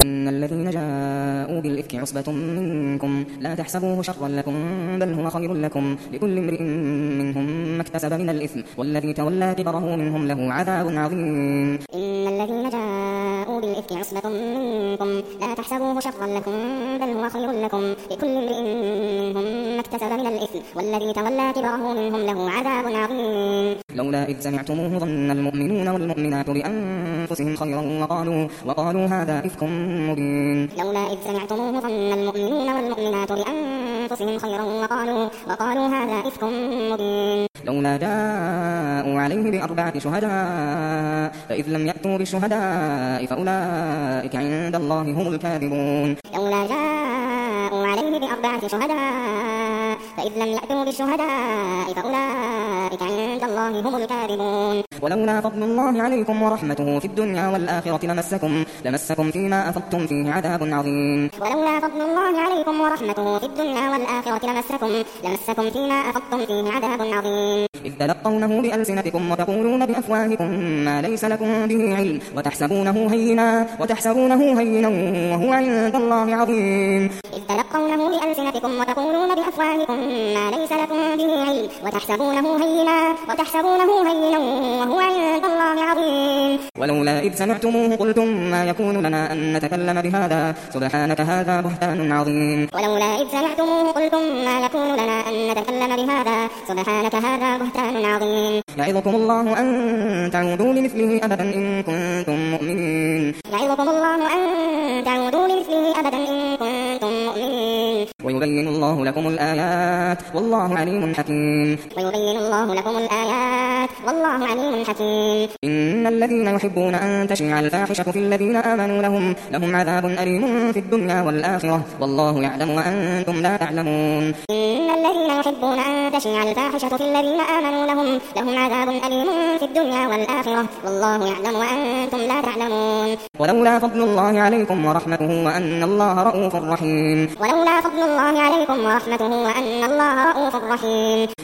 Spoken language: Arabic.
إن الذين جاءوا بالإفك عصبة منكم لا تحسبوه شرا لكم بل هو خير لكم لكل امرئ منهم ما اكتسب من الإثم والذي تولى كبره منهم له عذاب عظيم. إن الذين جاءوا بالإفك عصبة منكم لا تحسبوه شرا لكم بل هو خير لكم لكل امرئ منهم ما اكتسب من الإثم والذي تولى كبره منهم له عذاب عظيم. لولا إذ سمعتموه ظن المؤمنون والمؤمنات بأنفسهم خيرا وقالوا هذا إفك مبين. لولا إذ سمعتموه ظن المؤمنون والمؤمنات بأنفسهم خيرا وقالوا هذا إفك مبين. لولا جاءوا عليه بأربعة شهداء فإذ لم يأتوا بالشهداء فأولئك عند الله هم الكاذبون. لولا جاءوا عليه بأربعة شهداء فإذ لم يأتوا بالشهداء فأولئك عند الله هم الكاذبون. ولولا فضل الله عليكم ورحمته في الدنيا والآخرة لمسكم فيما أفضتم فيه عذاب عظيم. ولولا فضل الله عليكم ورحمته في الدنيا والآخرة لمسكم فيما أفضتم فيه عذاب عظيم. إذ تلقونه بألسنتكم وتقولون بأفواهكم ما ليس لكم به علم وتحسبونه هينا وهو عند الله عظيم. إذ تلقونه بألسنتكم وتقولون بأفواهكم ما ليس لكم به علم وتحسبونه هينا وهو عند الله عظيم. ولولا إذ سمعتموه قلتم ما يكون لنا أن نتكلم بهذا سبحانك هذا بهتان عظيم. ولولا إذ سمعتموه قلتم ما يكون لنا أن نتكلم بهذا سبحانك هذا بهتان عظيم. يعظكم الله أن تعودوا لمثله أبدا إن كنتم مؤمنين. يعظكم الله أن تعودوا لمثله أبدا إن كنتم مؤمنين. ويبين الله لكم الآيات والله عليم حكيم. إن الذين يحبون أن تشيع الفاحشة في الذين آمنوا لهم عذاب أليم في الدنيا والآخرة والله يعلم وأنتم لا تعلمون. إن الذين يحبون أن تشيع الفاحشة في الذين آمنوا لهم عذاب أليم في الدنيا والآخرة والله يعلم وأنتم لا تعلمون. ولولا فضل الله عليكم ورحمته وأن الله رؤوف رحيم.